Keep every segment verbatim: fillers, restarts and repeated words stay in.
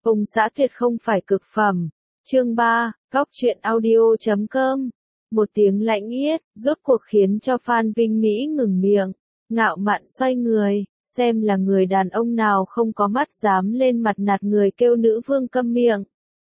Ông xã tuyệt không phải cực phẩm. Chương ba, Góc truyện audio chấm com. Một tiếng lạnh nghiết, rốt cuộc khiến cho Phan Vinh Mỹ ngừng miệng, ngạo mạn xoay người, xem là người đàn ông nào không có mắt dám lên mặt nạt người kêu nữ vương câm miệng.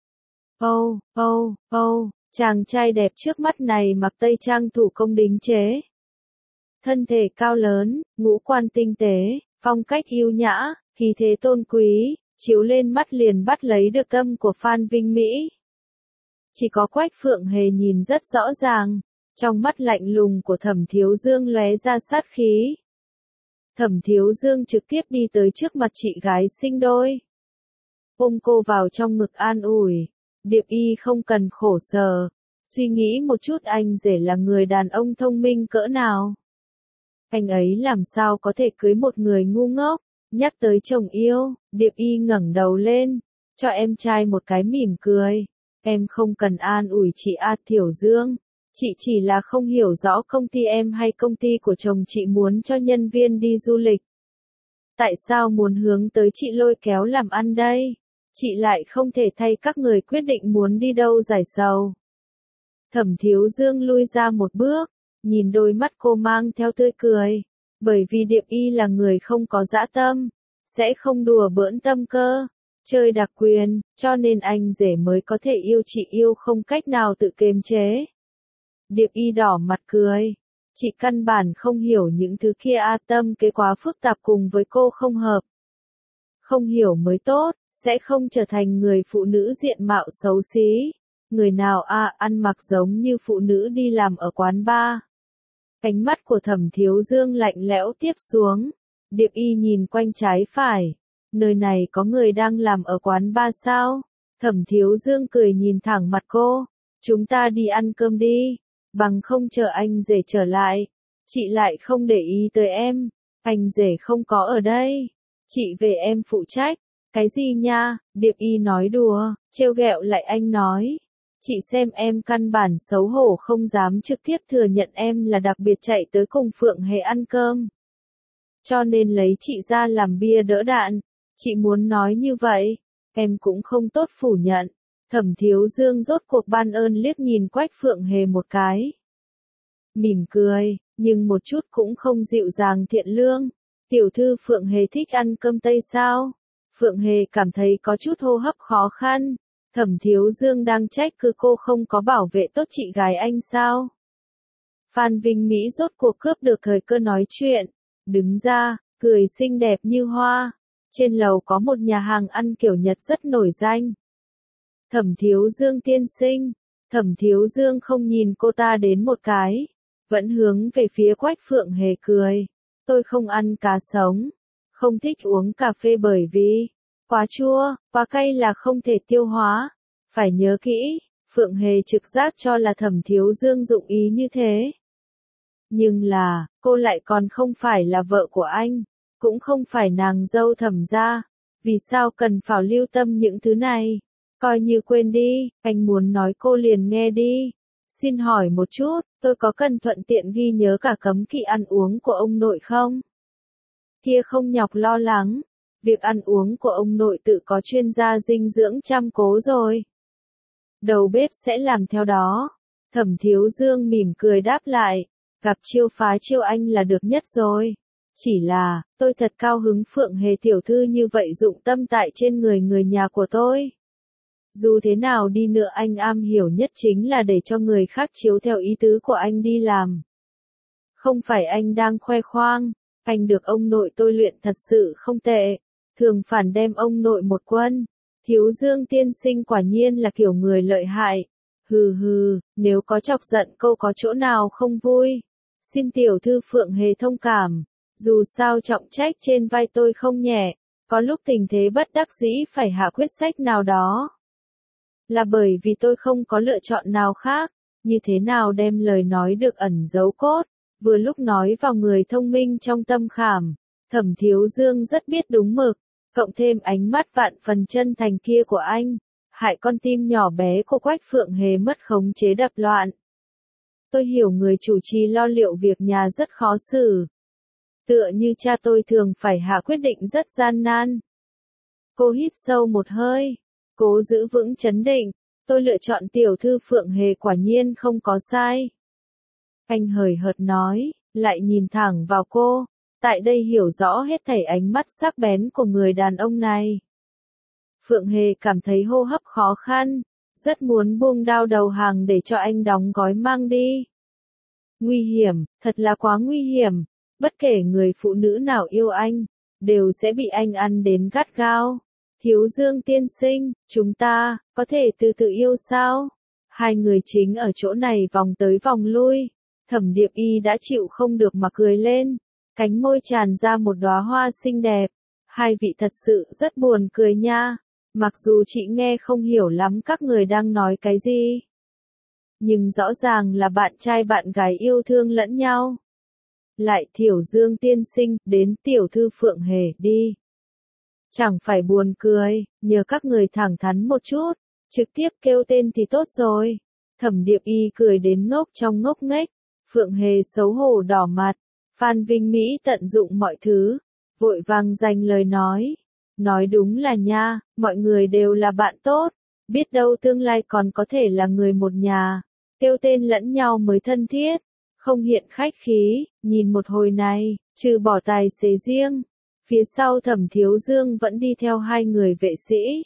Âu, âu, âu, chàng trai đẹp trước mắt này mặc tây trang thủ công đính chế. Thân thể cao lớn, ngũ quan tinh tế, phong cách yêu nhã, khí thế tôn quý, chiếu lên mắt liền bắt lấy được tâm của Phan Vinh Mỹ. Chỉ có Quách Phượng Hề nhìn rất rõ ràng, trong mắt lạnh lùng của Thẩm Thiếu Dương lóe ra sát khí. Thẩm Thiếu Dương trực tiếp đi tới trước mặt chị gái sinh đôi. Ôm cô vào trong ngực an ủi, Điệp Y không cần khổ sở, suy nghĩ một chút anh rể là người đàn ông thông minh cỡ nào. Anh ấy làm sao có thể cưới một người ngu ngốc. Nhắc tới chồng yêu, Điệp Y ngẩng đầu lên, cho em trai một cái mỉm cười. Em không cần an ủi chị A Thiểu Dương, chị chỉ là không hiểu rõ công ty em hay công ty của chồng chị muốn cho nhân viên đi du lịch. Tại sao muốn hướng tới chị lôi kéo làm ăn đây? Chị lại không thể thay các người quyết định muốn đi đâu giải sầu. Thẩm Thiếu Dương lui ra một bước, nhìn đôi mắt cô mang theo tươi cười. Bởi vì Điệp Y là người không có dã tâm, sẽ không đùa bỡn tâm cơ, chơi đặc quyền, cho nên anh rể mới có thể yêu chị yêu không cách nào tự kiềm chế. Điệp Y đỏ mặt cười, chị căn bản không hiểu những thứ kia a tâm kế quá phức tạp cùng với cô không hợp. Không hiểu mới tốt, sẽ không trở thành người phụ nữ diện mạo xấu xí, người nào a ăn mặc giống như phụ nữ đi làm ở quán bar. Ánh mắt của Thẩm Thiếu Dương lạnh lẽo tiếp xuống. Điệp Y nhìn quanh trái phải. Nơi này có người đang làm ở quán bar sao? Thẩm Thiếu Dương cười nhìn thẳng mặt cô. Chúng ta đi ăn cơm đi. Bằng không chờ anh rể trở lại. Chị lại không để ý tới em. Anh rể không có ở đây. Chị về em phụ trách. Cái gì nha? Điệp Y nói đùa, trêu ghẹo lại anh nói. Chị xem em căn bản xấu hổ không dám trực tiếp thừa nhận em là đặc biệt chạy tới cùng Phượng Hề ăn cơm. Cho nên lấy chị ra làm bia đỡ đạn. Chị muốn nói như vậy, em cũng không tốt phủ nhận. Thẩm Thiếu Dương rốt cuộc ban ơn liếc nhìn Quách Phượng Hề một cái. Mỉm cười, nhưng một chút cũng không dịu dàng thiện lương. Tiểu thư Phượng Hề thích ăn cơm Tây sao? Phượng Hề cảm thấy có chút hô hấp khó khăn. Thẩm Thiếu Dương đang trách cứ cô không có bảo vệ tốt chị gái anh sao? Phan Vinh Mỹ rốt cuộc cướp được thời cơ nói chuyện, đứng ra, cười xinh đẹp như hoa. Trên lầu có một nhà hàng ăn kiểu Nhật rất nổi danh. Thẩm Thiếu Dương tiên sinh, Thẩm Thiếu Dương không nhìn cô ta đến một cái, vẫn hướng về phía Quách Phượng Hề cười. Tôi không ăn cá sống, không thích uống cà phê bởi vì quá chua, quá cay là không thể tiêu hóa. Phải nhớ kỹ, Phượng Hề trực giác cho là Thẩm Thiếu Dương dụng ý như thế. Nhưng là, cô lại còn không phải là vợ của anh, cũng không phải nàng dâu Thẩm gia. Vì sao cần phải lưu tâm những thứ này? Coi như quên đi, anh muốn nói cô liền nghe đi. Xin hỏi một chút, tôi có cần thuận tiện ghi nhớ cả cấm kỵ ăn uống của ông nội không? Kia không nhọc lo lắng. Việc ăn uống của ông nội tự có chuyên gia dinh dưỡng chăm cố rồi. Đầu bếp sẽ làm theo đó. Thẩm Thiếu Dương mỉm cười đáp lại. Gặp chiêu phá chiêu anh là được nhất rồi. Chỉ là, tôi thật cao hứng Phượng Hề tiểu thư như vậy dụng tâm tại trên người người nhà của tôi. Dù thế nào đi nữa anh am hiểu nhất chính là để cho người khác chiếu theo ý tứ của anh đi làm. Không phải anh đang khoe khoang. Anh được ông nội tôi luyện thật sự không tệ. Thường phản đem ông nội một quân. Thiếu Dương tiên sinh quả nhiên là kiểu người lợi hại. Hừ hừ, nếu có chọc giận câu có chỗ nào không vui. Xin tiểu thư Phượng Hề thông cảm. Dù sao trọng trách trên vai tôi không nhẹ. Có lúc tình thế bất đắc dĩ phải hạ quyết sách nào đó. Là bởi vì tôi không có lựa chọn nào khác. Như thế nào đem lời nói được ẩn giấu cốt. Vừa lúc nói vào người thông minh trong tâm khảm. Thẩm Thiếu Dương rất biết đúng mực. Cộng thêm ánh mắt vạn phần chân thành kia của anh, hại con tim nhỏ bé của Quách Phượng Hề mất khống chế đập loạn. Tôi hiểu người chủ trì lo liệu việc nhà rất khó xử. Tựa như cha tôi thường phải hạ quyết định rất gian nan. Cô hít sâu một hơi, Cố giữ vững trấn định, tôi lựa chọn tiểu thư Phượng Hề quả nhiên không có sai. Anh hời hợt nói, lại nhìn thẳng vào cô, tại đây hiểu rõ hết thảy ánh mắt sắc bén của người đàn ông này. Phượng Hề cảm thấy hô hấp khó khăn, rất muốn buông đao đầu hàng để cho anh đóng gói mang đi. Nguy hiểm, thật là quá nguy hiểm, bất kể người phụ nữ nào yêu anh, đều sẽ bị anh ăn đến gắt gao. Thiếu Dương tiên sinh, chúng ta, có thể từ từ yêu sao? Hai người chính ở chỗ này vòng tới vòng lui, Thẩm Điệp Y đã chịu không được mà cười lên, cánh môi tràn ra một đóa hoa xinh đẹp. Hai vị thật sự rất buồn cười nha, mặc dù chị nghe không hiểu lắm các người đang nói cái gì. Nhưng rõ ràng là bạn trai bạn gái yêu thương lẫn nhau. Lại Thiểu Dương tiên sinh, đến tiểu thư Phượng Hề đi. Chẳng phải buồn cười, nhờ các người thẳng thắn một chút, trực tiếp kêu tên thì tốt rồi. Thẩm Điệp Y cười đến ngốc trong ngốc nghếch, Phượng Hề xấu hổ đỏ mặt. Phan Vinh Mỹ tận dụng mọi thứ, vội vàng dành lời nói. Nói đúng là nha, mọi người đều là bạn tốt, biết đâu tương lai còn có thể là người một nhà, kêu tên lẫn nhau mới thân thiết, không hiện khách khí. Nhìn một hồi này, trừ bỏ tài xế riêng, phía sau Thẩm Thiếu Dương vẫn đi theo hai người vệ sĩ.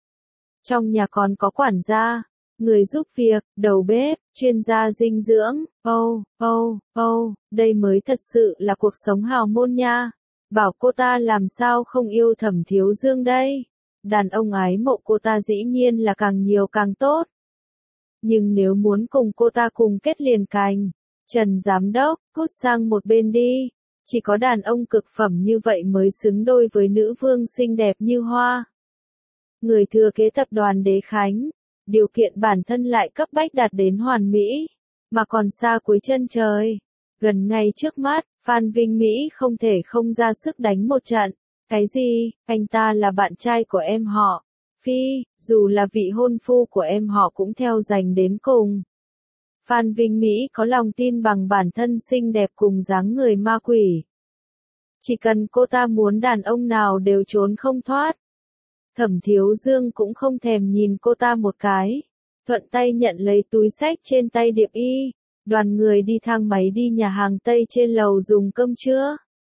Trong nhà còn có quản gia, người giúp việc, đầu bếp, chuyên gia dinh dưỡng. Âu, âu, âu, đây mới thật sự là cuộc sống hào môn nha. Bảo cô ta làm sao không yêu Thẩm Thiếu Dương đây. Đàn ông ái mộ cô ta dĩ nhiên là càng nhiều càng tốt. Nhưng nếu muốn cùng cô ta cùng kết liền cành, Trần Giám Đốc, cút sang một bên đi. Chỉ có đàn ông cực phẩm như vậy mới xứng đôi với nữ vương xinh đẹp như hoa. Người thừa kế tập đoàn Đế Khánh, điều kiện bản thân lại cấp bách đạt đến hoàn mỹ, mà còn xa cuối chân trời. Gần ngay trước mắt, Phan Vinh Mỹ không thể không ra sức đánh một trận. Cái gì, anh ta là bạn trai của em họ. Phi, dù là vị hôn phu của em họ cũng theo giành đến cùng. Phan Vinh Mỹ có lòng tin bằng bản thân xinh đẹp cùng dáng người ma quỷ. Chỉ cần cô ta muốn đàn ông nào đều trốn không thoát. Thẩm Thiếu Dương cũng không thèm nhìn cô ta một cái, thuận tay nhận lấy túi xách trên tay Điệp Y, đoàn người đi thang máy đi nhà hàng Tây trên lầu dùng cơm trưa.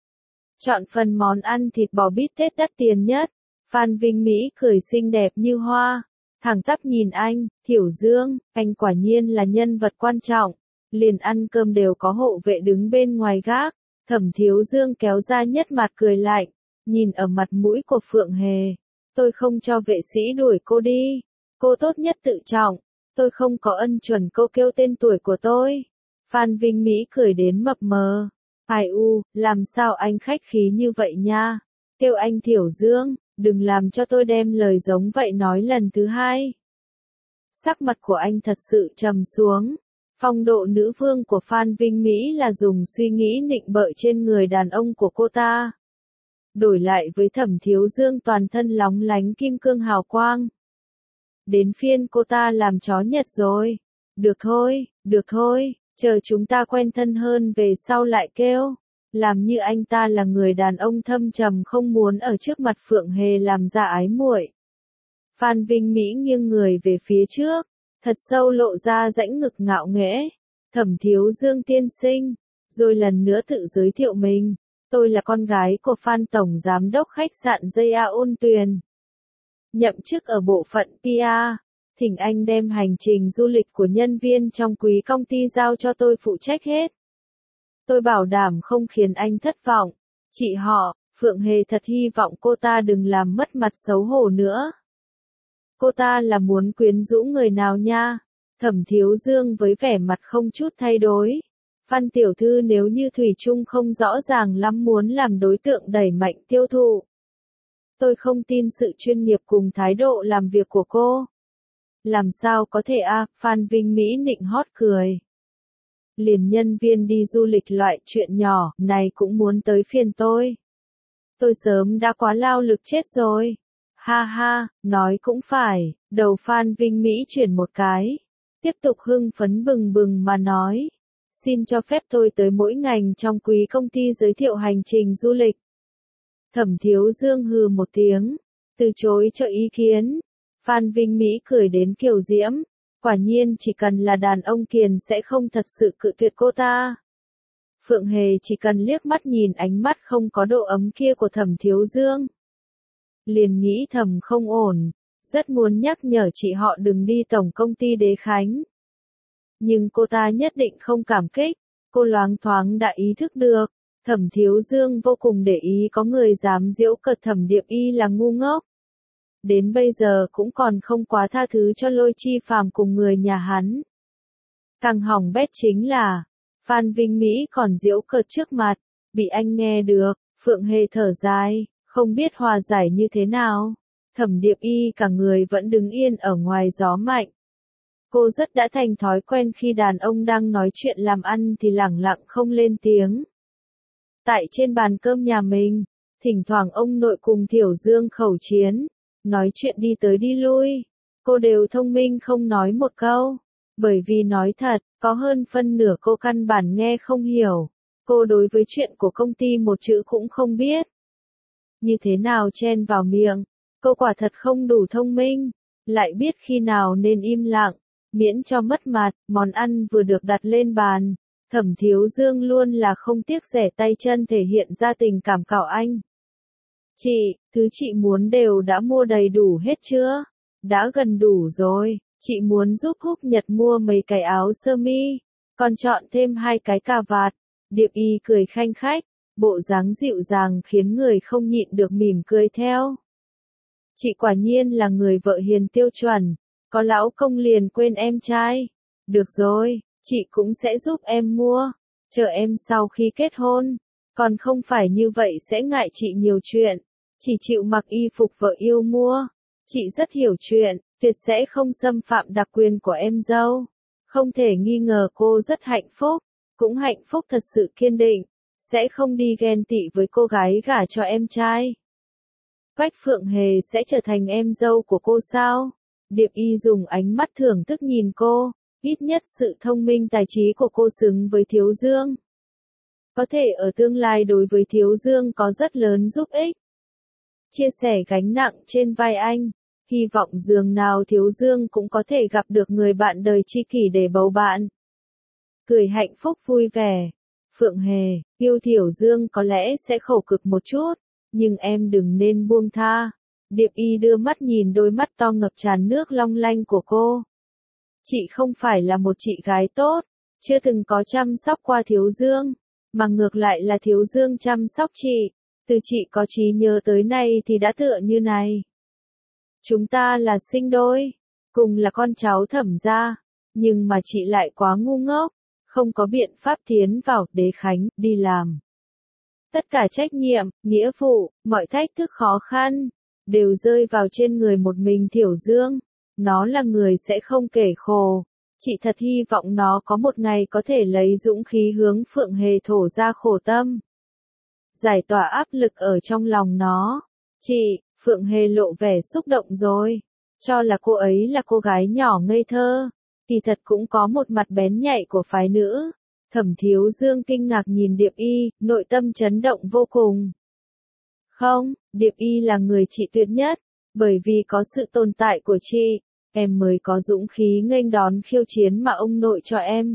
Chọn phần món ăn thịt bò bít tết đắt tiền nhất, Phan Vinh Mỹ cười xinh đẹp như hoa, thẳng tắp nhìn anh, Thiểu Dương, anh quả nhiên là nhân vật quan trọng, liền ăn cơm đều có hộ vệ đứng bên ngoài gác. Thẩm Thiếu Dương kéo ra nhất mặt cười lạnh, nhìn ở mặt mũi của Phượng Hề. Tôi không cho vệ sĩ đuổi cô đi. Cô tốt nhất tự trọng. Tôi không có ân chuẩn cô kêu tên tuổi của tôi. Phan Vinh Mỹ cười đến mập mờ. Ai u, làm sao anh khách khí như vậy nha. Kêu anh Thiểu Dương, đừng làm cho tôi đem lời giống vậy nói lần thứ hai. Sắc mặt của anh thật sự trầm xuống. Phong độ nữ vương của Phan Vinh Mỹ là dùng suy nghĩ nịnh bợ trên người đàn ông của cô ta. Đổi lại với Thẩm Thiếu Dương toàn thân lóng lánh kim cương hào quang. Đến phiên cô ta làm chó Nhật rồi. Được thôi, được thôi, chờ chúng ta quen thân hơn về sau lại kêu. Làm như anh ta là người đàn ông thâm trầm không muốn ở trước mặt Phượng Hề làm ra ái muội. Phan Vinh Mỹ nghiêng người về phía trước, thật sâu lộ ra rãnh ngực ngạo nghễ. Thẩm Thiếu Dương tiên sinh, rồi lần nữa tự giới thiệu mình. Tôi là con gái của Phan Tổng Giám Đốc khách sạn gi a Ôn Tuyền. Nhậm chức ở bộ phận pê e, thỉnh anh đem hành trình du lịch của nhân viên trong quý công ty giao cho tôi phụ trách hết. Tôi bảo đảm không khiến anh thất vọng. Chị họ, Phượng Hề thật hy vọng cô ta đừng làm mất mặt xấu hổ nữa. Cô ta là muốn quyến rũ người nào nha? Thẩm Thiếu Dương với vẻ mặt không chút thay đổi. Phan tiểu thư nếu như thủy chung không rõ ràng lắm muốn làm đối tượng đẩy mạnh tiêu thụ. Tôi không tin sự chuyên nghiệp cùng thái độ làm việc của cô. Làm sao có thể a? À, Phan Vinh Mỹ nịnh hót cười. Liền nhân viên đi du lịch loại chuyện nhỏ này cũng muốn tới phiền tôi. Tôi sớm đã quá lao lực chết rồi. Ha ha, nói cũng phải, đầu Phan Vinh Mỹ chuyển một cái. Tiếp tục hưng phấn bừng bừng mà nói. Xin cho phép tôi tới mỗi ngành trong quý công ty giới thiệu hành trình du lịch. Thẩm Thiếu Dương hừ một tiếng, từ chối cho ý kiến. Phan Vinh Mỹ cười đến kiều diễm, quả nhiên chỉ cần là đàn ông kiền sẽ không thật sự cự tuyệt cô ta. Phượng Hề chỉ cần liếc mắt nhìn ánh mắt không có độ ấm kia của Thẩm Thiếu Dương, liền nghĩ thầm không ổn, rất muốn nhắc nhở chị họ đừng đi tổng công ty Đế Khánh. Nhưng cô ta nhất định không cảm kích, cô loáng thoáng đã ý thức được, Thẩm Thiếu Dương vô cùng để ý có người dám giễu cợt Thẩm Điệp Y là ngu ngốc. Đến bây giờ cũng còn không quá tha thứ cho Lôi Chi Phàm cùng người nhà hắn. Càng hỏng bét chính là, Phan Vinh Mỹ còn giễu cợt trước mặt, bị anh nghe được, Phượng Hề thở dài, không biết hòa giải như thế nào. Thẩm Điệp Y cả người vẫn đứng yên ở ngoài gió mạnh. Cô rất đã thành thói quen khi đàn ông đang nói chuyện làm ăn thì lẳng lặng không lên tiếng. Tại trên bàn cơm nhà mình, thỉnh thoảng ông nội cùng Thiểu Dương khẩu chiến, nói chuyện đi tới đi lui, cô đều thông minh không nói một câu, bởi vì nói thật, có hơn phân nửa cô căn bản nghe không hiểu, cô đối với chuyện của công ty một chữ cũng không biết. Như thế nào chen vào miệng, cô quả thật không đủ thông minh, lại biết khi nào nên im lặng, miễn cho mất mặt, món ăn vừa được đặt lên bàn. Thẩm Thiếu Dương luôn là không tiếc rẻ tay chân thể hiện ra tình cảm cảo anh. Chị, thứ chị muốn đều đã mua đầy đủ hết chưa? Đã gần đủ rồi, chị muốn giúp Húc Nhật mua mấy cái áo sơ mi, còn chọn thêm hai cái cà vạt. Điệp Y cười khanh khách, bộ dáng dịu dàng khiến người không nhịn được mỉm cười theo. Chị quả nhiên là người vợ hiền tiêu chuẩn, có lão công liền quên em trai. Được rồi, chị cũng sẽ giúp em mua, chờ em sau khi kết hôn, còn không phải như vậy sẽ ngại chị nhiều chuyện, chỉ chịu mặc y phục vợ yêu mua. Chị rất hiểu chuyện, tuyệt sẽ không xâm phạm đặc quyền của em dâu. Không thể nghi ngờ cô rất hạnh phúc, cũng hạnh phúc thật sự kiên định, sẽ không đi ghen tị với cô gái gả cho em trai. Quách Phượng Hề sẽ trở thành em dâu của cô sao? Điệp Y dùng ánh mắt thưởng thức nhìn cô, ít nhất sự thông minh tài trí của cô xứng với Thiếu Dương. Có thể ở tương lai đối với Thiếu Dương có rất lớn giúp ích. Chia sẻ gánh nặng trên vai anh, hy vọng dường nào Thiếu Dương cũng có thể gặp được người bạn đời tri kỷ để bầu bạn. Cười hạnh phúc vui vẻ. Phượng Hề, yêu Thiểu Dương có lẽ sẽ khổ cực một chút, nhưng em đừng nên buông tha. Điệp Y đưa mắt nhìn đôi mắt to ngập tràn nước long lanh của cô. Chị không phải là một chị gái tốt, chưa từng có chăm sóc qua Thiếu Dương, mà ngược lại là Thiếu Dương chăm sóc chị. Từ chị có trí nhớ tới nay thì đã tựa như này. Chúng ta là sinh đôi, cùng là con cháu Thẩm gia, nhưng mà chị lại quá ngu ngốc, không có biện pháp tiến vào Đế Khánh, đi làm. Tất cả trách nhiệm, nghĩa vụ, mọi thách thức khó khăn, đều rơi vào trên người một mình Thiểu Dương. Nó là người sẽ không kể khổ. Chị thật hy vọng nó có một ngày có thể lấy dũng khí hướng Phượng Hề thổ ra khổ tâm. Giải tỏa áp lực ở trong lòng nó. Chị, Phượng Hề lộ vẻ xúc động rồi. Cho là cô ấy là cô gái nhỏ ngây thơ, thì thật cũng có một mặt bén nhạy của phái nữ. Thẩm Thiếu Dương kinh ngạc nhìn Điệp Y, nội tâm chấn động vô cùng. Không, Điệp Y là người chị tuyệt nhất, bởi vì có sự tồn tại của chị, em mới có dũng khí nghênh đón khiêu chiến mà ông nội cho em.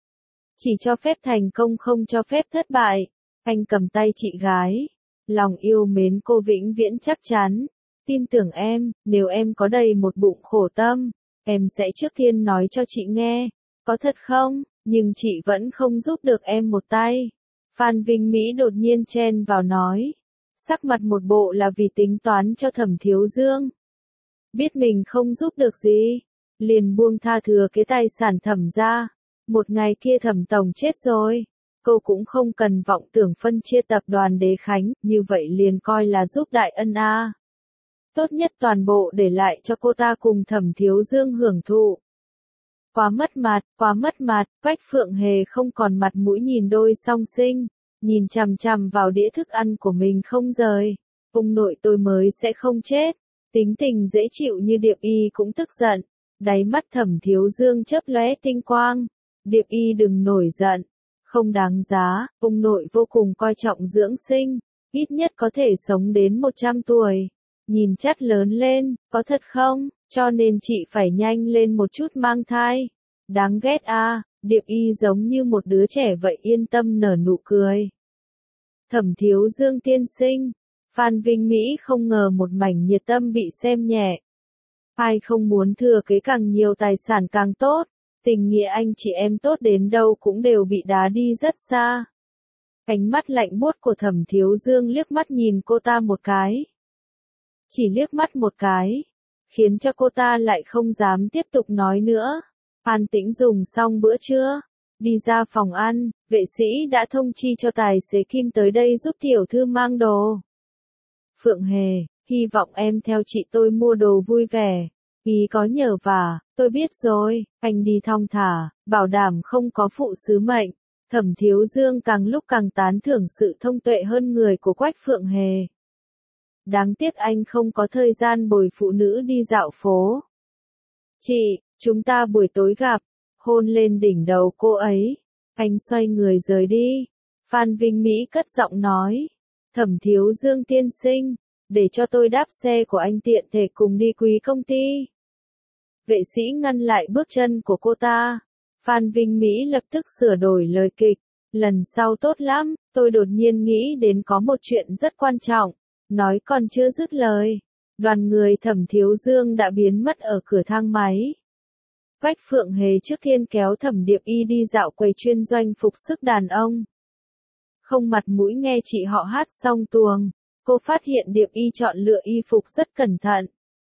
Chỉ cho phép thành công không cho phép thất bại. Anh cầm tay chị gái, lòng yêu mến cô vĩnh viễn chắc chắn. Tin tưởng em, nếu em có đầy một bụng khổ tâm, em sẽ trước tiên nói cho chị nghe. Có thật không? Nhưng chị vẫn không giúp được em một tay. Phan Vinh Mỹ đột nhiên chen vào nói. Sắc mặt một bộ là vì tính toán cho Thẩm Thiếu Dương. Biết mình không giúp được gì, liền buông tha thừa cái tài sản Thẩm gia. Một ngày kia Thẩm tổng chết rồi, cô cũng không cần vọng tưởng phân chia tập đoàn Đế Khánh, như vậy liền coi là giúp đại ân a. Tốt nhất toàn bộ để lại cho cô ta cùng Thẩm Thiếu Dương hưởng thụ. Quá mất mặt, quá mất mặt, Quách Phượng Hề không còn mặt mũi nhìn đôi song sinh, nhìn chằm chằm vào đĩa thức ăn của mình không rời. Ông nội tôi mới sẽ không chết. Tính tình dễ chịu như Điệp Y cũng tức giận. Đáy mắt Thẩm Thiếu Dương chớp lóe tinh quang. Điệp Y đừng nổi giận. Không đáng giá, ông nội vô cùng coi trọng dưỡng sinh. Ít nhất có thể sống đến một trăm tuổi. nhìn chắt lớn lên, có thật không? Cho nên chị phải nhanh lên một chút mang thai. Đáng ghét a, Điệp Y giống như một đứa trẻ vậy yên tâm nở nụ cười. Thẩm Thiếu Dương tiên sinh, Phan Vinh Mỹ không ngờ một mảnh nhiệt tâm bị xem nhẹ. Ai không muốn thừa kế càng nhiều tài sản càng tốt, tình nghĩa anh chị em tốt đến đâu cũng đều bị đá đi rất xa. Ánh mắt lạnh buốt của Thẩm Thiếu Dương liếc mắt nhìn cô ta một cái. Chỉ liếc mắt một cái, khiến cho cô ta lại không dám tiếp tục nói nữa. An tĩnh dùng xong bữa trưa, đi ra phòng ăn, vệ sĩ đã thông chi cho tài xế Kim tới đây giúp tiểu thư mang đồ. Phượng Hề, hy vọng em theo chị tôi mua đồ vui vẻ. Ý có nhờ vả, tôi biết rồi, anh đi thong thả, bảo đảm không có phụ sứ mệnh. Thẩm Thiếu Dương càng lúc càng tán thưởng sự thông tuệ hơn người của Quách Phượng Hề. Đáng tiếc anh không có thời gian bồi phụ nữ đi dạo phố. Chị, chúng ta buổi tối gặp, hôn lên đỉnh đầu cô ấy. Anh xoay người rời đi. Phan Vinh Mỹ cất giọng nói. Thẩm Thiếu Dương tiên sinh, để cho tôi đáp xe của anh tiện thể cùng đi quý công ty. Vệ sĩ ngăn lại bước chân của cô ta. Phan Vinh Mỹ lập tức sửa đổi lời kịch. Lần sau tốt lắm, tôi đột nhiên nghĩ đến có một chuyện rất quan trọng. Nói còn chưa dứt lời. Đoàn người Thẩm Thiếu Dương đã biến mất ở cửa thang máy. Quách Phượng Hề trước tiên kéo Thẩm Điệp Y đi dạo quầy chuyên doanh phục sức đàn ông. Không mặt mũi nghe chị họ hát xong tuồng, cô phát hiện Điệp Y chọn lựa y phục rất cẩn thận.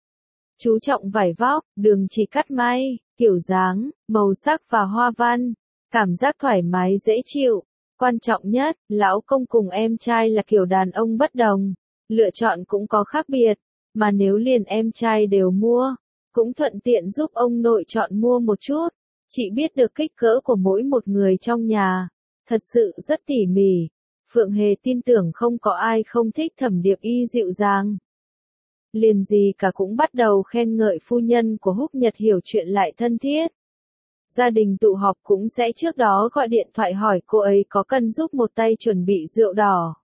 Chú trọng vải vóc, đường chỉ cắt may, kiểu dáng, màu sắc và hoa văn, cảm giác thoải mái dễ chịu. Quan trọng nhất, lão công cùng em trai là kiểu đàn ông bất đồng, lựa chọn cũng có khác biệt, mà nếu liền em trai đều mua, cũng thuận tiện giúp ông nội chọn mua một chút. Chị biết được kích cỡ của mỗi một người trong nhà, thật sự rất tỉ mỉ. Phượng Hề tin tưởng không có ai không thích Thẩm Điệp Y dịu dàng. Liền gì cả cũng bắt đầu khen ngợi phu nhân của Húc Nhật hiểu chuyện lại thân thiết. Gia đình tụ họp cũng sẽ trước đó gọi điện thoại hỏi cô ấy có cần giúp một tay chuẩn bị rượu đỏ.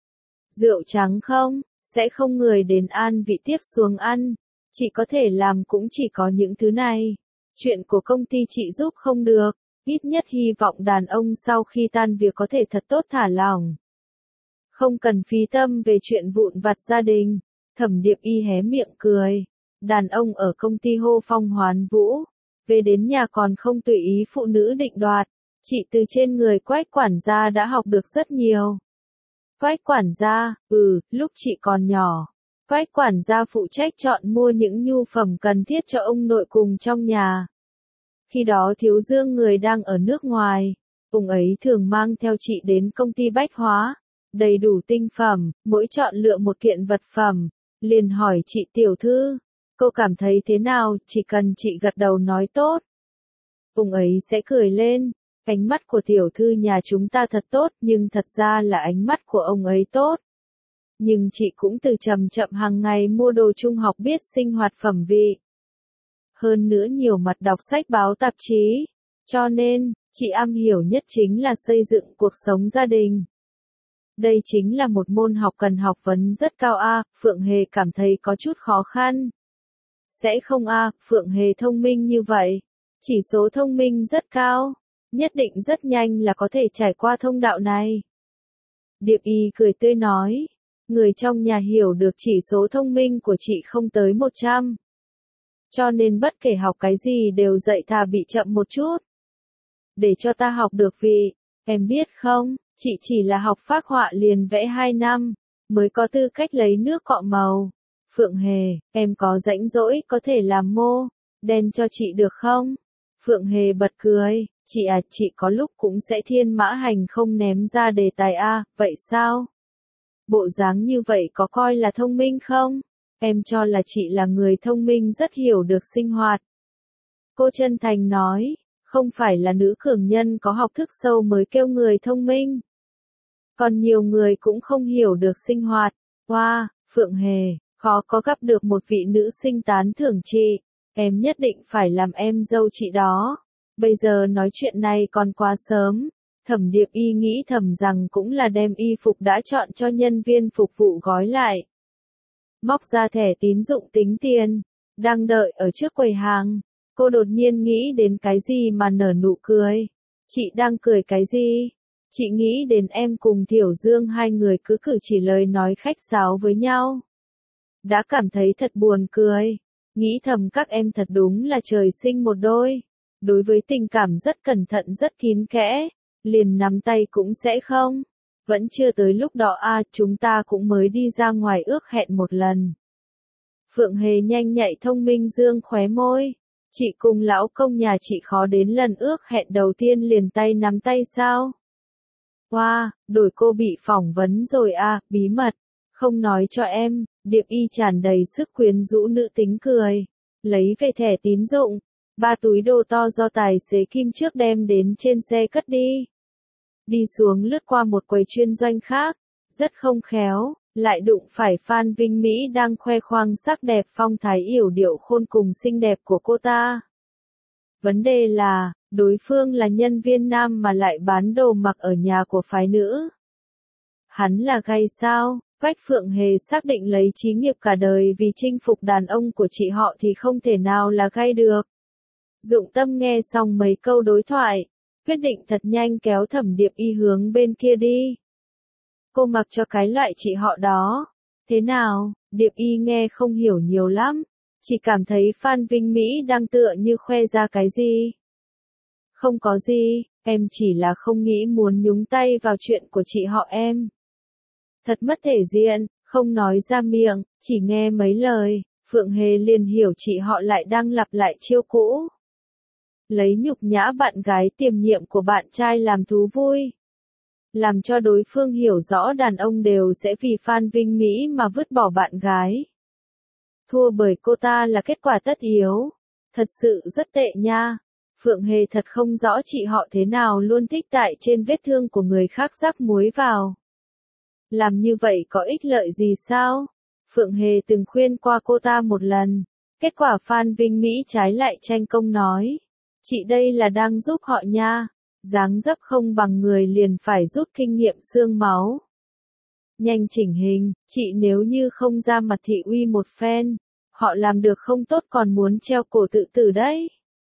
Rượu trắng không, sẽ không người đến an vị tiếp xuống ăn. Chị có thể làm cũng chỉ có những thứ này. Chuyện của công ty chị giúp không được, ít nhất hy vọng đàn ông sau khi tan việc có thể thật tốt thả lỏng. Không cần phí tâm về chuyện vụn vặt gia đình. Thẩm Điệp Y hé miệng cười. Đàn ông ở công ty hô phong hoán vũ. Về đến nhà còn không tùy ý phụ nữ định đoạt. Chị từ trên người Quách quản gia đã học được rất nhiều. Quách quản gia, ừ, lúc chị còn nhỏ. Quách quản gia phụ trách chọn mua những nhu phẩm cần thiết cho ông nội cùng trong nhà. Khi đó Thiếu Dương người đang ở nước ngoài. Ông ấy thường mang theo chị đến công ty bách hóa. Đầy đủ tinh phẩm, mỗi chọn lựa một kiện vật phẩm. Liền hỏi chị tiểu thư, cô cảm thấy thế nào, chỉ cần chị gật đầu nói tốt. Ông ấy sẽ cười lên, ánh mắt của tiểu thư nhà chúng ta thật tốt, nhưng thật ra là ánh mắt của ông ấy tốt. Nhưng chị cũng từ chậm chậm hàng ngày mua đồ trung học biết sinh hoạt phẩm vị. Hơn nữa nhiều mặt đọc sách báo tạp chí. Cho nên, chị am hiểu nhất chính là xây dựng cuộc sống gia đình. Đây chính là một môn học cần học vấn rất cao a. Phượng Hề cảm thấy có chút khó khăn. Sẽ không a, Phượng Hề thông minh như vậy. Chỉ số thông minh rất cao. Nhất định rất nhanh là có thể trải qua thông đạo này. Điệp Y cười tươi nói. Người trong nhà hiểu được chỉ số thông minh của chị không tới một trăm. Cho nên bất kể học cái gì đều dạy thà bị chậm một chút. Để cho ta học được vị, em biết không, chị chỉ là học phác họa liền vẽ hai năm, mới có tư cách lấy nước cọ màu. Phượng Hề, em có rãnh rỗi có thể làm mô, đen cho chị được không? Phượng Hề bật cười, chị à, chị có lúc cũng sẽ thiên mã hành không ném ra đề tài a, vậy sao? Bộ dáng như vậy có coi là thông minh không? Em cho là chị là người thông minh rất hiểu được sinh hoạt. Cô chân thành nói, không phải là nữ cường nhân có học thức sâu mới kêu người thông minh. Còn nhiều người cũng không hiểu được sinh hoạt. Wow, Phượng Hề, khó có gặp được một vị nữ sinh tán thưởng chị. Em nhất định phải làm em dâu chị đó. Bây giờ nói chuyện này còn quá sớm. Thẩm Điệp Y nghĩ thầm rằng cũng là đem y phục đã chọn cho nhân viên phục vụ gói lại. móc ra thẻ tín dụng tính tiền, đang đợi ở trước quầy hàng. Cô đột nhiên nghĩ đến cái gì mà nở nụ cười. Chị đang cười cái gì? Chị nghĩ đến em cùng Thiểu Dương hai người cứ cử chỉ lời nói khách sáo với nhau. Đã cảm thấy thật buồn cười. Nghĩ thầm các em thật đúng là trời sinh một đôi. Đối với tình cảm rất cẩn thận rất kín kẽ. Liền nắm tay cũng sẽ không. Vẫn chưa tới lúc đó à, chúng ta cũng mới đi ra ngoài ước hẹn một lần. Phượng Hề nhanh nhạy thông minh dương khóe môi. Chị cùng lão công nhà chị khó đến lần ước hẹn đầu tiên liền tay nắm tay sao? Wow, đổi cô bị phỏng vấn rồi à, bí mật. Không nói cho em, Điệp Y tràn đầy sức quyến rũ nữ tính cười. Lấy về thẻ tín dụng, ba túi đồ to do tài xế Kim trước đem đến trên xe cất đi. Đi xuống lướt qua một quầy chuyên doanh khác, rất không khéo, lại đụng phải Phan Vinh Mỹ đang khoe khoang sắc đẹp phong thái yểu điệu khôn cùng xinh đẹp của cô ta. Vấn đề là, đối phương là nhân viên nam mà lại bán đồ mặc ở nhà của phái nữ. Hắn là gay sao? Quách Phượng Hề xác định lấy chí nghiệp cả đời vì chinh phục đàn ông của chị họ thì không thể nào là gay được. Dụng Tâm nghe xong mấy câu đối thoại, quyết định thật nhanh kéo Thẩm Điệp Y hướng bên kia đi. Cô mặc cho cái loại chị họ đó. Thế nào? Điệp Y nghe không hiểu nhiều lắm, chỉ cảm thấy Phan Vinh Mỹ đang tựa như khoe ra cái gì. Không có gì, em chỉ là không nghĩ muốn nhúng tay vào chuyện của chị họ em. Thật mất thể diện, không nói ra miệng, chỉ nghe mấy lời, Phượng Hề liền hiểu chị họ lại đang lặp lại chiêu cũ. Lấy nhục nhã bạn gái tiềm nhiệm của bạn trai làm thú vui. Làm cho đối phương hiểu rõ đàn ông đều sẽ vì Phan Vinh Mỹ mà vứt bỏ bạn gái. Thua bởi cô ta là kết quả tất yếu. Thật sự rất tệ nha. Phượng Hề thật không rõ chị họ thế nào luôn thích tại trên vết thương của người khác rắc muối vào. Làm như vậy có ích lợi gì sao? Phượng Hề từng khuyên qua cô ta một lần. Kết quả Phan Vinh Mỹ trái lại tranh công nói. Chị đây là đang giúp họ nha. Dáng dấp không bằng người liền phải rút kinh nghiệm xương máu. Nhanh chỉnh hình, chị nếu như không ra mặt thị uy một phen, họ làm được không tốt còn muốn treo cổ tự tử đấy.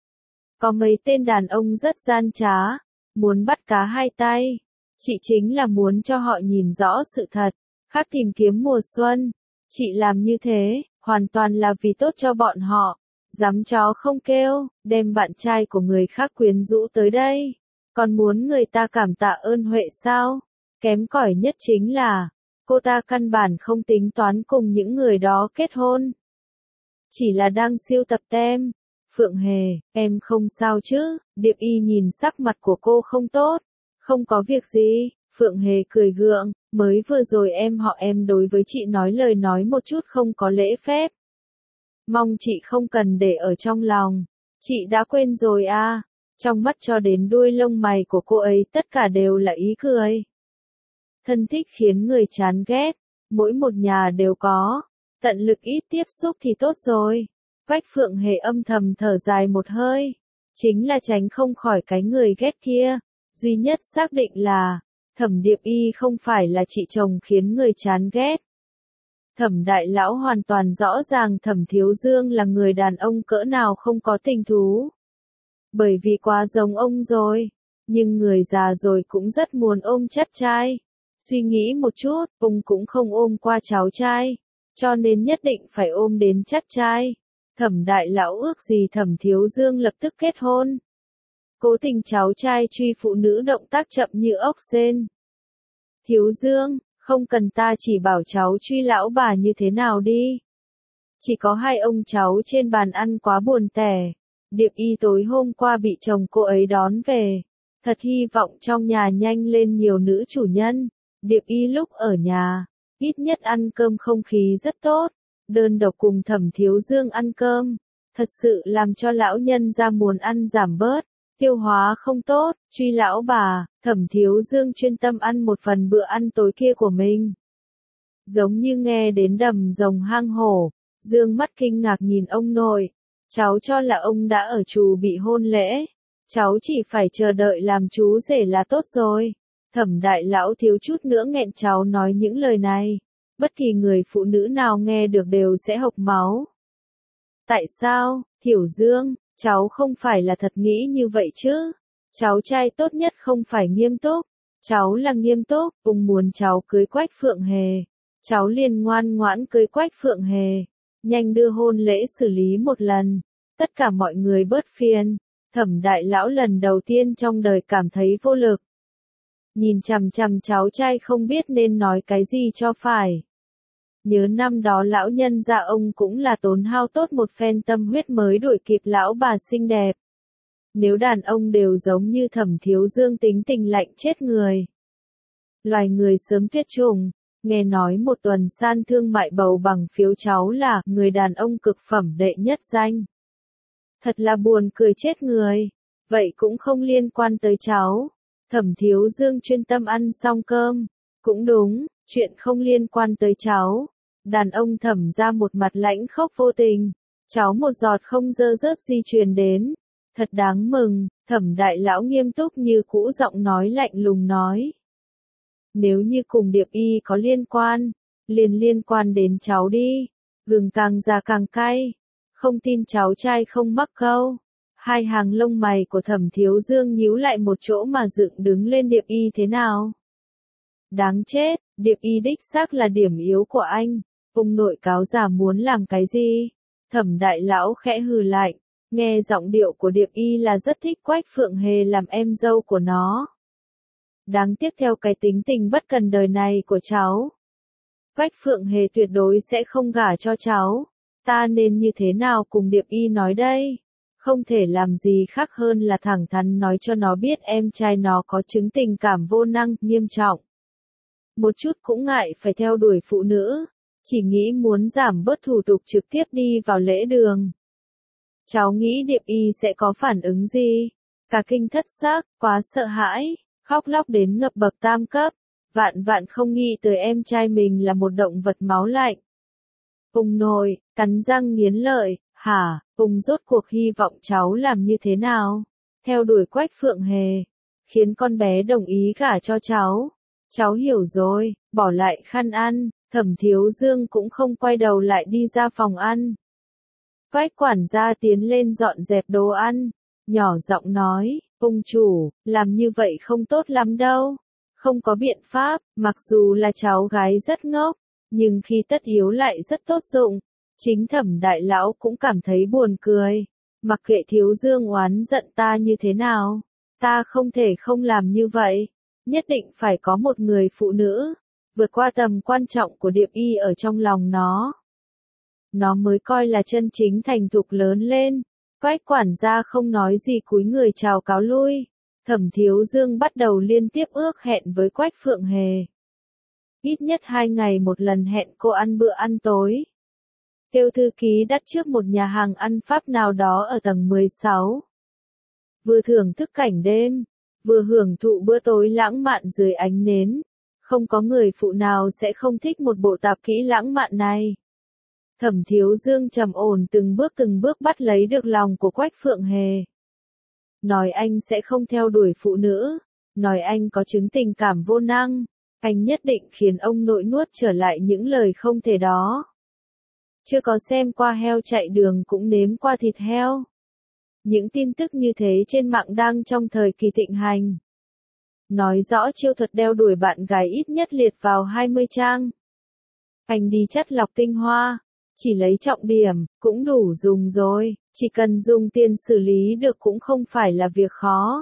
Có mấy tên đàn ông rất gian trá, muốn bắt cá hai tay. Chị chính là muốn cho họ nhìn rõ sự thật, khác tìm kiếm mùa xuân. Chị làm như thế, hoàn toàn là vì tốt cho bọn họ. Dám chó không kêu, đem bạn trai của người khác quyến rũ tới đây. Còn muốn người ta cảm tạ ơn Huệ sao? Kém cỏi nhất chính là, cô ta căn bản không tính toán cùng những người đó kết hôn. Chỉ là đang siêu tập tem. Phượng Hề, em không sao chứ? Điệp Y nhìn sắc mặt của cô không tốt. Không có việc gì. Phượng Hề cười gượng, mới vừa rồi em họ em đối với chị nói lời nói một chút không có lễ phép. Mong chị không cần để ở trong lòng. Chị đã quên rồi à? Trong mắt cho đến đuôi lông mày của cô ấy tất cả đều là ý cười. Thân thích khiến người chán ghét, mỗi một nhà đều có. Tận lực ít tiếp xúc thì tốt rồi. Quách Phượng Hề âm thầm thở dài một hơi. Chính là tránh không khỏi cái người ghét kia. Duy nhất xác định là, Thẩm Điệp Y không phải là chị chồng khiến người chán ghét. Thẩm đại lão hoàn toàn rõ ràng Thẩm Thiếu Dương là người đàn ông cỡ nào không có tình thú. Bởi vì quá giống ông rồi. Nhưng người già rồi cũng rất muốn ôm chắt trai. Suy nghĩ một chút, ông cũng không ôm qua cháu trai. Cho nên nhất định phải ôm đến chắt trai. Thẩm đại lão ước gì Thẩm Thiếu Dương lập tức kết hôn. Cố tình cháu trai truy phụ nữ động tác chậm như ốc sên. Thiếu Dương, không cần ta chỉ bảo cháu truy lão bà như thế nào đi. Chỉ có hai ông cháu trên bàn ăn quá buồn tẻ. Điệp Y tối hôm qua bị chồng cô ấy đón về. Thật hy vọng trong nhà nhanh lên nhiều nữ chủ nhân. Điệp Y lúc ở nhà, ít nhất ăn cơm không khí rất tốt. Đơn độc cùng Thẩm Thiếu Dương ăn cơm. Thật sự làm cho lão nhân ra muốn ăn giảm bớt. Tiêu hóa không tốt, truy lão bà, Thẩm Thiếu Dương chuyên tâm ăn một phần bữa ăn tối kia của mình. Giống như nghe đến đầm rồng hang hổ, dương mắt kinh ngạc nhìn ông nội. Cháu cho là ông đã ở trù bị hôn lễ. Cháu chỉ phải chờ đợi làm chú rể là tốt rồi. Thẩm đại lão thiếu chút nữa nghẹn cháu nói những lời này. Bất kỳ người phụ nữ nào nghe được đều sẽ hộc máu. Tại sao, Thiểu Dương, cháu không phải là thật nghĩ như vậy chứ? Cháu trai tốt nhất không phải Nghiêm Túc. Cháu là Nghiêm Túc, ông muốn cháu cưới Quách Phượng Hề. Cháu liền ngoan ngoãn cưới Quách Phượng Hề. Nhanh đưa hôn lễ xử lý một lần. Tất cả mọi người bớt phiền. Thẩm Đại Lão lần đầu tiên trong đời cảm thấy vô lực. Nhìn chằm chằm cháu trai không biết nên nói cái gì cho phải. Nhớ năm đó lão nhân gia ông cũng là tốn hao tốt một phen tâm huyết mới đuổi kịp lão bà xinh đẹp. Nếu đàn ông đều giống như Thẩm Thiếu Dương tính tình lạnh chết người. Loài người sớm tuyệt chủng, nghe nói một tuần san thương mại bầu bằng phiếu cháu là người đàn ông cực phẩm đệ nhất danh. Thật là buồn cười chết người, vậy cũng không liên quan tới cháu. Thẩm Thiếu Dương chuyên tâm ăn xong cơm, cũng đúng, chuyện không liên quan tới cháu. Đàn ông Thẩm ra một mặt lãnh khốc vô tình, cháu một giọt không dơ rớt di truyền đến. Thật đáng mừng, Thẩm Đại Lão nghiêm túc như cũ giọng nói lạnh lùng nói. Nếu như cùng Điệp Y có liên quan, liền liên quan đến cháu đi, gừng càng già càng cay, không tin cháu trai không mắc câu. Hai hàng lông mày của Thẩm Thiếu Dương nhíu lại một chỗ mà dựng đứng lên Điệp Y thế nào? Đáng chết, Điệp Y đích xác là điểm yếu của anh, ông nội cáo già muốn làm cái gì? Thẩm Đại Lão khẽ hừ lạnh, nghe giọng điệu của Điệp Y là rất thích Quách Phượng Hề làm em dâu của nó. Đáng tiếc theo cái tính tình bất cần đời này của cháu. Quách Phượng Hề tuyệt đối sẽ không gả cho cháu. Ta nên như thế nào cùng Điệp Y nói đây? Không thể làm gì khác hơn là thẳng thắn nói cho nó biết em trai nó có chứng tình cảm vô năng, nghiêm trọng. Một chút cũng ngại phải theo đuổi phụ nữ, chỉ nghĩ muốn giảm bớt thủ tục trực tiếp đi vào lễ đường. Cháu nghĩ Điệp Y sẽ có phản ứng gì? Cả kinh thất xác, quá sợ hãi, khóc lóc đến ngập bậc tam cấp, vạn vạn không nghĩ tới em trai mình là một động vật máu lạnh. Ông nội, cắn răng nghiến lợi, hả, ông rốt cuộc hy vọng cháu làm như thế nào? Theo đuổi Quách Phượng Hề, khiến con bé đồng ý gả cho cháu. Cháu hiểu rồi, bỏ lại khăn ăn, Thẩm Thiếu Dương cũng không quay đầu lại đi ra phòng ăn. Quách quản gia tiến lên dọn dẹp đồ ăn, nhỏ giọng nói, ông chủ, làm như vậy không tốt lắm đâu. Không có biện pháp, mặc dù là cháu gái rất ngốc, nhưng khi tất yếu lại rất tốt dụng. Chính Thẩm Đại Lão cũng cảm thấy buồn cười. Mặc kệ Thiếu Dương oán giận ta như thế nào, ta không thể không làm như vậy. Nhất định phải có một người phụ nữ, vượt qua tầm quan trọng của Điệp Y ở trong lòng nó. Nó mới coi là chân chính thành thục lớn lên. Quách quản gia không nói gì cúi người chào cáo lui. Thẩm Thiếu Dương bắt đầu liên tiếp ước hẹn với Quách Phượng Hề. Ít nhất hai ngày một lần hẹn cô ăn bữa ăn tối. Tiêu thư ký đặt trước một nhà hàng ăn Pháp nào đó ở tầng mười sáu. Vừa thưởng thức cảnh đêm, vừa hưởng thụ bữa tối lãng mạn dưới ánh nến. Không có người phụ nào sẽ không thích một bộ tạp kỹ lãng mạn này. Thẩm Thiếu Dương trầm ổn từng bước từng bước bắt lấy được lòng của Quách Phượng Hề. Nói anh sẽ không theo đuổi phụ nữ, nói anh có chứng tình cảm vô năng, anh nhất định khiến ông nội nuốt trở lại những lời không thể đó. Chưa có xem qua heo chạy đường cũng nếm qua thịt heo. Những tin tức như thế trên mạng đang trong thời kỳ thịnh hành. Nói rõ chiêu thuật đeo đuổi bạn gái ít nhất liệt vào hai mươi trang. Anh đi chắt lọc tinh hoa, chỉ lấy trọng điểm, cũng đủ dùng rồi, chỉ cần dùng tiền xử lý được cũng không phải là việc khó.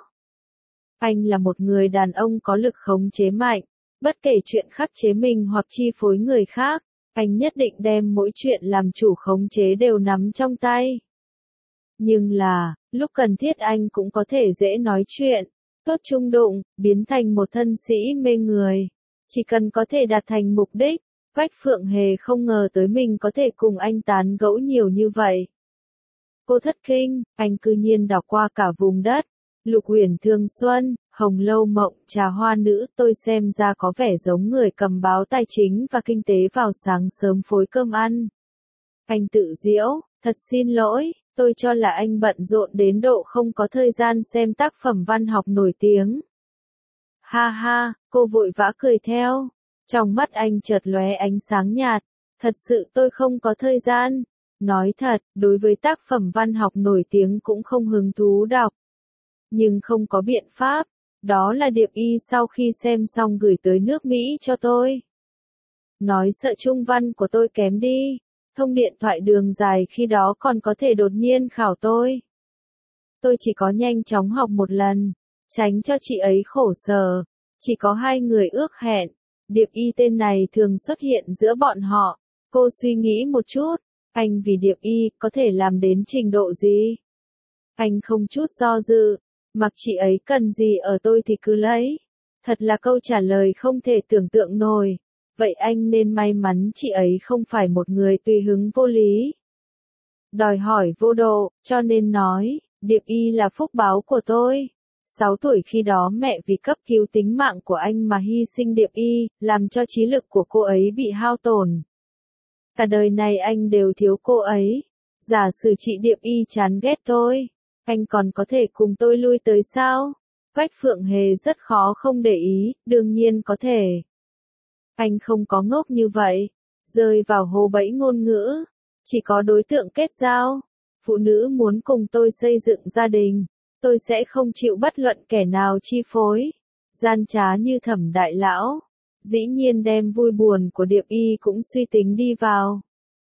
Anh là một người đàn ông có lực khống chế mạnh, bất kể chuyện khắc chế mình hoặc chi phối người khác, anh nhất định đem mỗi chuyện làm chủ khống chế đều nắm trong tay. Nhưng là, lúc cần thiết anh cũng có thể dễ nói chuyện, tốt trung đụng, biến thành một thân sĩ mê người. Chỉ cần có thể đạt thành mục đích, Quách Phượng Hề không ngờ tới mình có thể cùng anh tán gẫu nhiều như vậy. Cô thất kinh, anh cư nhiên đọc qua cả vùng đất. Lục Huyền Thương Xuân, Hồng Lâu Mộng, Trà Hoa Nữ, tôi xem ra có vẻ giống người cầm báo tài chính và kinh tế vào sáng sớm phối cơm ăn. Anh tự giễu, thật xin lỗi, tôi cho là anh bận rộn đến độ không có thời gian xem tác phẩm văn học nổi tiếng. Ha ha, cô vội vã cười theo. Trong mắt anh chợt lóe ánh sáng nhạt. Thật sự tôi không có thời gian. Nói thật, đối với tác phẩm văn học nổi tiếng cũng không hứng thú đọc. Nhưng không có biện pháp. Đó là Điệp Y sau khi xem xong gửi tới nước Mỹ cho tôi. Nói sợ trung văn của tôi kém đi. Thông điện thoại đường dài khi đó còn có thể đột nhiên khảo tôi. Tôi chỉ có nhanh chóng học một lần, tránh cho chị ấy khổ sở. Chỉ có hai người ước hẹn. Điệp Y tên này thường xuất hiện giữa bọn họ. Cô suy nghĩ một chút. Anh vì Điệp Y có thể làm đến trình độ gì? Anh không chút do dự. Mặc chị ấy cần gì ở tôi thì cứ lấy. Thật là câu trả lời không thể tưởng tượng nổi. Vậy anh nên may mắn chị ấy không phải một người tùy hứng vô lý. Đòi hỏi vô độ, cho nên nói, Điệp Y là phúc báo của tôi. Sáu tuổi khi đó mẹ vì cấp cứu tính mạng của anh mà hy sinh Điệp Y, làm cho trí lực của cô ấy bị hao tổn. Cả đời này anh đều thiếu cô ấy. Giả sử chị Điệp Y chán ghét tôi, anh còn có thể cùng tôi lui tới sao? Quách Phượng Hề rất khó không để ý, đương nhiên có thể. Anh không có ngốc như vậy, rơi vào hố bẫy ngôn ngữ. Chỉ có đối tượng kết giao. Phụ nữ muốn cùng tôi xây dựng gia đình, tôi sẽ không chịu bất luận kẻ nào chi phối. Gian trá như Thẩm đại lão. Dĩ nhiên đem vui buồn của Điệp Y cũng suy tính đi vào.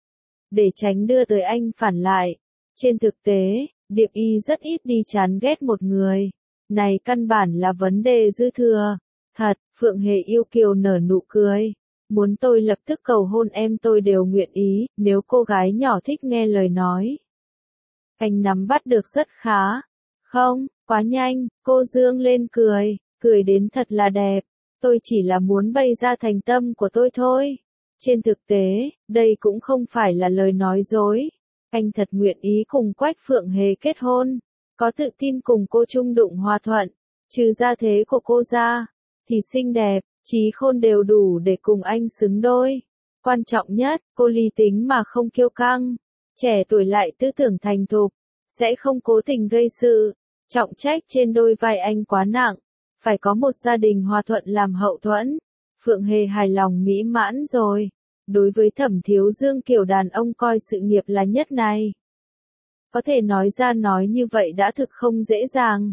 Để tránh đưa tới anh phản lại. Trên thực tế, Điệp Y rất ít đi chán ghét một người. Này căn bản là vấn đề dư thừa. Thật, Phượng Hề yêu kiều nở nụ cười. Muốn tôi lập tức cầu hôn em tôi đều nguyện ý, nếu cô gái nhỏ thích nghe lời nói. Anh nắm bắt được rất khá. Không, quá nhanh, cô dương lên cười, cười đến thật là đẹp. Tôi chỉ là muốn bày ra thành tâm của tôi thôi. Trên thực tế, đây cũng không phải là lời nói dối. Anh thật nguyện ý cùng Quách Phượng Hề kết hôn. Có tự tin cùng cô chung đụng hòa thuận. Trừ gia thế của cô ra, thì xinh đẹp, trí khôn đều đủ để cùng anh xứng đôi. Quan trọng nhất, cô lý tính mà không kiêu căng. Trẻ tuổi lại tư tưởng thành thục, sẽ không cố tình gây sự. Trọng trách trên đôi vai anh quá nặng. Phải có một gia đình hòa thuận làm hậu thuẫn. Phượng Hề hài lòng mỹ mãn rồi. Đối với Thẩm Thiếu Dương kiểu đàn ông coi sự nghiệp là nhất này. Có thể nói ra nói như vậy đã thực không dễ dàng.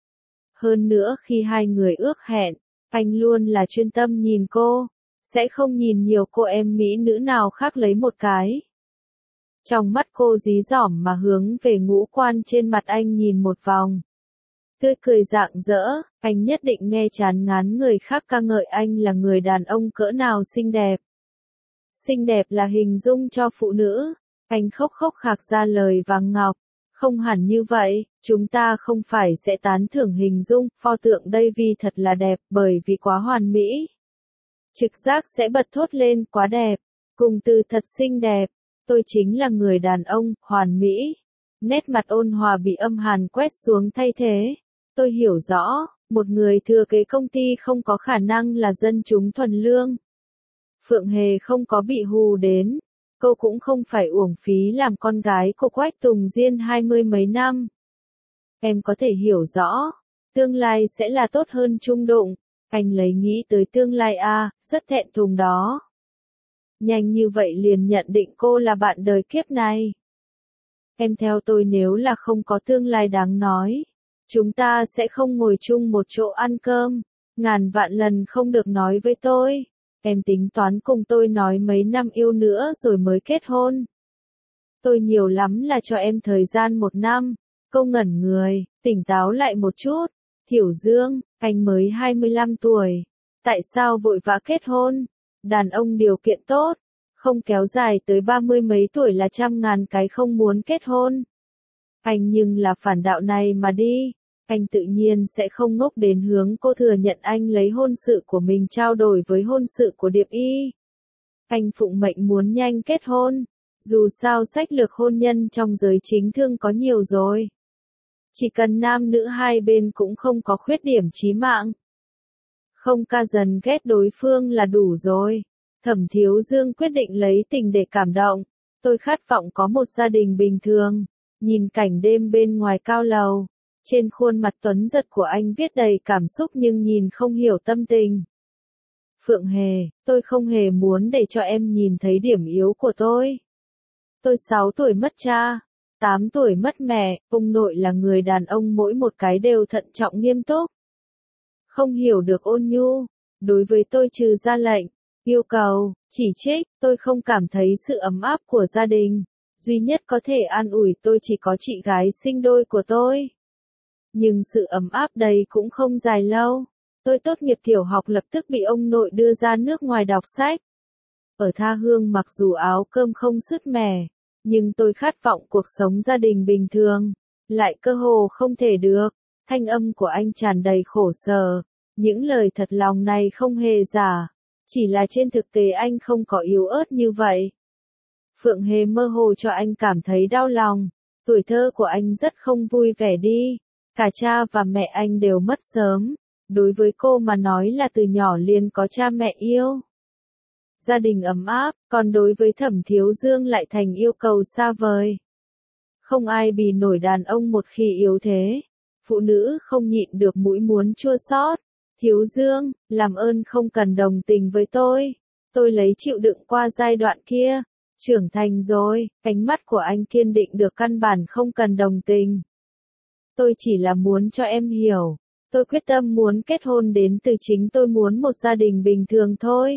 Hơn nữa khi hai người ước hẹn, anh luôn là chuyên tâm nhìn cô. Sẽ không nhìn nhiều cô em mỹ nữ nào khác lấy một cái. Trong mắt cô dí dỏm mà hướng về ngũ quan trên mặt anh nhìn một vòng. Tươi cười rạng rỡ, anh nhất định nghe chán ngán người khác ca ngợi anh là người đàn ông cỡ nào xinh đẹp. Xinh đẹp là hình dung cho phụ nữ. Anh khóc khóc khạc ra lời vàng ngọc. Không hẳn như vậy, chúng ta không phải sẽ tán thưởng hình dung, pho tượng đây vì thật là đẹp, bởi vì quá hoàn mỹ. Trực giác sẽ bật thốt lên quá đẹp, cùng từ thật xinh đẹp. Tôi chính là người đàn ông, hoàn mỹ. Nét mặt ôn hòa bị âm hàn quét xuống thay thế. Tôi hiểu rõ, một người thừa kế công ty không có khả năng là dân chúng thuần lương. Phượng Hề không có bị hù đến. Cô cũng không phải uổng phí làm con gái của Quách Tùng Diên hai mươi mấy năm. Em có thể hiểu rõ, tương lai sẽ là tốt hơn chung đụng. Anh lấy nghĩ tới tương lai à, rất thẹn thùng đó. Nhanh như vậy liền nhận định cô là bạn đời kiếp này. Em theo tôi nếu là không có tương lai đáng nói. Chúng ta sẽ không ngồi chung một chỗ ăn cơm. Ngàn vạn lần không được nói với tôi. Em tính toán cùng tôi nói mấy năm yêu nữa rồi mới kết hôn. Tôi nhiều lắm là cho em thời gian một năm. Cô ngẩn người, tỉnh táo lại một chút. Thiểu Dương, anh mới hai mươi lăm tuổi. Tại sao vội vã kết hôn? Đàn ông điều kiện tốt. Không kéo dài tới ba mươi mấy tuổi là trăm ngàn cái không muốn kết hôn. Anh nhưng là phản đạo này mà đi. Anh tự nhiên sẽ không ngốc đến hướng cô thừa nhận anh lấy hôn sự của mình trao đổi với hôn sự của Điệp Y. Anh phụng mệnh muốn nhanh kết hôn. Dù sao sách lược hôn nhân trong giới chính thương có nhiều rồi. Chỉ cần nam nữ hai bên cũng không có khuyết điểm chí mạng. Không ca dần ghét đối phương là đủ rồi. Thẩm Thiếu Dương quyết định lấy tình để cảm động. Tôi khát vọng có một gia đình bình thường. Nhìn cảnh đêm bên ngoài cao lầu. Trên khuôn mặt tuấn giật của anh viết đầy cảm xúc nhưng nhìn không hiểu tâm tình. Phượng Hề, tôi không hề muốn để cho em nhìn thấy điểm yếu của tôi. Tôi sáu tuổi mất cha, tám tuổi mất mẹ, ông nội là người đàn ông mỗi một cái đều thận trọng nghiêm túc. Không hiểu được ôn nhu, đối với tôi trừ ra lệnh, yêu cầu, chỉ trích, tôi không cảm thấy sự ấm áp của gia đình. Duy nhất có thể an ủi tôi chỉ có chị gái sinh đôi của tôi. Nhưng sự ấm áp đấy cũng không dài lâu. Tôi tốt nghiệp tiểu học lập tức bị ông nội đưa ra nước ngoài đọc sách. Ở tha hương mặc dù áo cơm không sứt mẻ, nhưng tôi khát vọng cuộc sống gia đình bình thường, lại cơ hồ không thể được. Thanh âm của anh tràn đầy khổ sở. Những lời thật lòng này không hề giả. Chỉ là trên thực tế anh không có yếu ớt như vậy. Phượng Hề mơ hồ cho anh cảm thấy đau lòng. Tuổi thơ của anh rất không vui vẻ đi. Cả cha và mẹ anh đều mất sớm. Đối với cô mà nói là từ nhỏ liền có cha mẹ yêu. Gia đình ấm áp, còn đối với Thẩm Thiếu Dương lại thành yêu cầu xa vời. Không ai bì nổi đàn ông một khi yếu thế. Phụ nữ không nhịn được mũi muốn chua xót. Thiếu Dương, làm ơn không cần đồng tình với tôi. Tôi lấy chịu đựng qua giai đoạn kia. Trưởng thành rồi, ánh mắt của anh kiên định được căn bản không cần đồng tình. Tôi chỉ là muốn cho em hiểu. Tôi quyết tâm muốn kết hôn đến từ chính tôi muốn một gia đình bình thường thôi.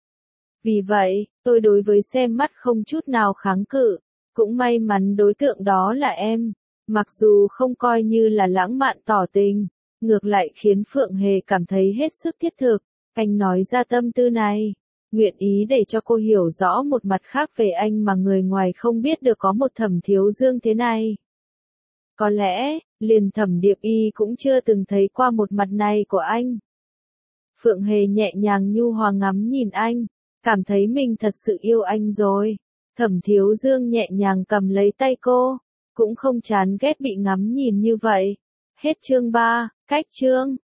Vì vậy, tôi đối với xem mắt không chút nào kháng cự. Cũng may mắn đối tượng đó là em. Mặc dù không coi như là lãng mạn tỏ tình, ngược lại khiến Phượng Hề cảm thấy hết sức thiết thực. Anh nói ra tâm tư này, nguyện ý để cho cô hiểu rõ một mặt khác về anh mà người ngoài không biết được có một Thẩm Thiếu Dương thế này. Có lẽ, liền Thẩm Điệp Y cũng chưa từng thấy qua một mặt này của anh. Phượng Hề nhẹ nhàng nhu hòa ngắm nhìn anh, cảm thấy mình thật sự yêu anh rồi. Thẩm Thiếu Dương nhẹ nhàng cầm lấy tay cô, cũng không chán ghét bị ngắm nhìn như vậy. Hết chương ba, cách chương.